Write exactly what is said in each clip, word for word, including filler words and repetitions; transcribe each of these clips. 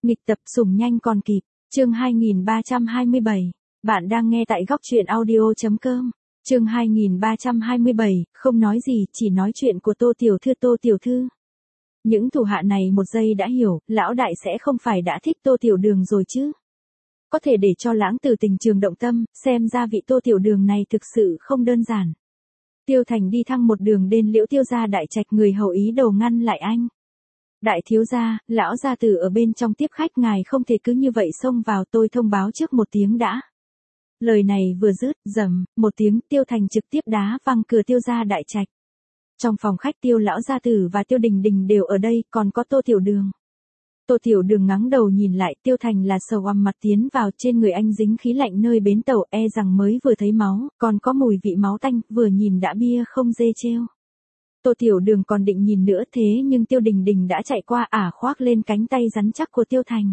Nghịch tập sủng nhanh còn kịp, chương hai nghìn ba trăm hai mươi bảy. Bạn đang nghe tại góc truyện audio chấm com. Chương hai nghìn ba trăm hai mươi bảy, không nói gì, chỉ nói chuyện của Tô tiểu thư. Tô tiểu thư. Những thủ hạ này một giây đã hiểu, lão đại sẽ không phải đã thích Tô Tiểu Đường rồi chứ. Có thể để cho lãng tử tình trường động tâm, xem ra vị Tô Tiểu Đường này thực sự không đơn giản. Tiêu Thành đi thăng một đường đến Liễu Tiêu gia đại trạch, người hầu ý đồ ngăn lại anh. Đại thiếu gia, lão gia tử ở bên trong tiếp khách, ngài không thể cứ như vậy xông vào, tôi thông báo trước một tiếng đã. Lời này vừa dứt, rầm, một tiếng, Tiêu Thành trực tiếp đá văng cửa Tiêu gia đại trạch. Trong phòng khách Tiêu lão gia tử và Tiêu Đình Đình đều ở đây, còn có Tô Tiểu Đường. Tô Tiểu Đường ngắng đầu nhìn lại, Tiêu Thành là sầu oằm mặt tiến vào, trên người anh dính khí lạnh nơi bến tàu, e rằng mới vừa thấy máu, còn có mùi vị máu tanh, vừa nhìn đã bia không dê trêu. Tô Tiểu Đường còn định nhìn nữa, thế nhưng Tiêu Đình Đình đã chạy qua, ả khoác lên cánh tay rắn chắc của Tiêu Thành.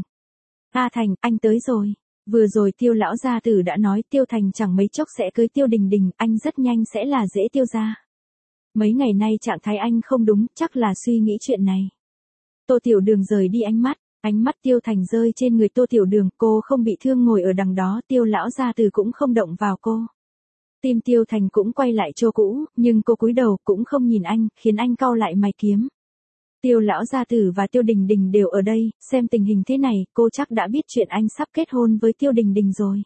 A Thành, anh tới rồi. Vừa rồi Tiêu lão gia tử đã nói Tiêu Thành chẳng mấy chốc sẽ cưới Tiêu Đình Đình, anh rất nhanh sẽ là rễ Tiêu gia. Mấy ngày nay trạng thái anh không đúng, chắc là suy nghĩ chuyện này. Tô Tiểu Đường rời đi ánh mắt, ánh mắt Tiêu Thành rơi trên người Tô Tiểu Đường, cô không bị thương ngồi ở đằng đó, Tiêu lão gia tử cũng không động vào cô. Tim Tiêu Thành cũng quay lại chỗ cũ, nhưng cô cúi đầu cũng không nhìn anh, khiến anh cau lại mày kiếm. Tiêu lão gia tử và Tiêu Đình Đình đều ở đây, xem tình hình thế này, cô chắc đã biết chuyện anh sắp kết hôn với Tiêu Đình Đình rồi.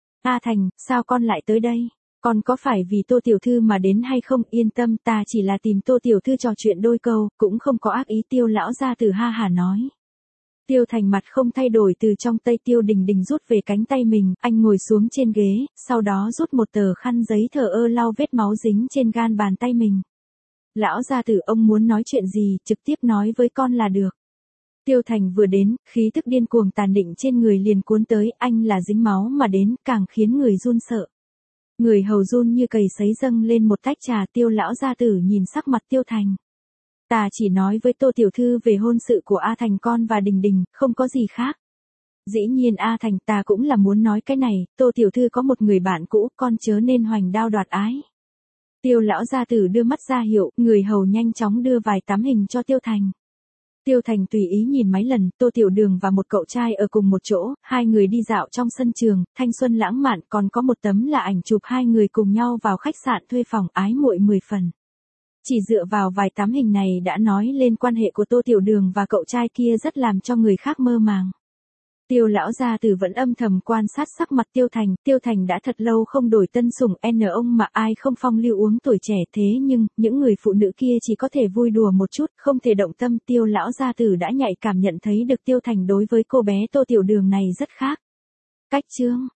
A Thành, sao con lại tới đây? Con có phải vì Tô tiểu thư mà đến hay không? Yên tâm, ta chỉ là tìm Tô tiểu thư trò chuyện đôi câu, cũng không có ác ý. Tiêu lão gia tử ha hả nói. Tiêu Thành mặt không thay đổi, từ trong tay Tiêu Đình Đình rút về cánh tay mình, anh ngồi xuống trên ghế, sau đó rút một tờ khăn giấy thờ ơ lau vết máu dính trên gan bàn tay mình. Lão gia tử, ông muốn nói chuyện gì, trực tiếp nói với con là được. Tiêu Thành vừa đến, khí tức điên cuồng tàn định trên người liền cuốn tới, anh là dính máu mà đến, càng khiến người run sợ. Người hầu run như cầy sấy dâng lên một tách trà. Tiêu lão gia tử nhìn sắc mặt Tiêu Thành. Ta chỉ nói với Tô tiểu thư về hôn sự của A Thành con và Đình Đình, không có gì khác. Dĩ nhiên A Thành, ta cũng là muốn nói cái này, Tô tiểu thư có một người bạn cũ, con chớ nên hoành đao đoạt ái. Tiêu lão gia tử đưa mắt ra hiệu, người hầu nhanh chóng đưa vài tấm hình cho Tiêu Thành. Tiêu Thành tùy ý nhìn mấy lần, Tô Tiểu Đường và một cậu trai ở cùng một chỗ, hai người đi dạo trong sân trường, thanh xuân lãng mạn, còn có một tấm là ảnh chụp hai người cùng nhau vào khách sạn thuê phòng, ái muội mười phần. Chỉ dựa vào vài tấm hình này đã nói lên quan hệ của Tô Tiểu Đường và cậu trai kia rất làm cho người khác mơ màng. Tiêu lão gia tử vẫn âm thầm quan sát sắc mặt Tiêu Thành, Tiêu Thành đã thật lâu không đổi tân sủng n ông mà ai không phong lưu uống tuổi trẻ, thế nhưng, những người phụ nữ kia chỉ có thể vui đùa một chút, không thể động tâm. Tiêu lão gia tử đã nhạy cảm nhận thấy được Tiêu Thành đối với cô bé Tô Tiểu Đường này rất khác. Cách chương,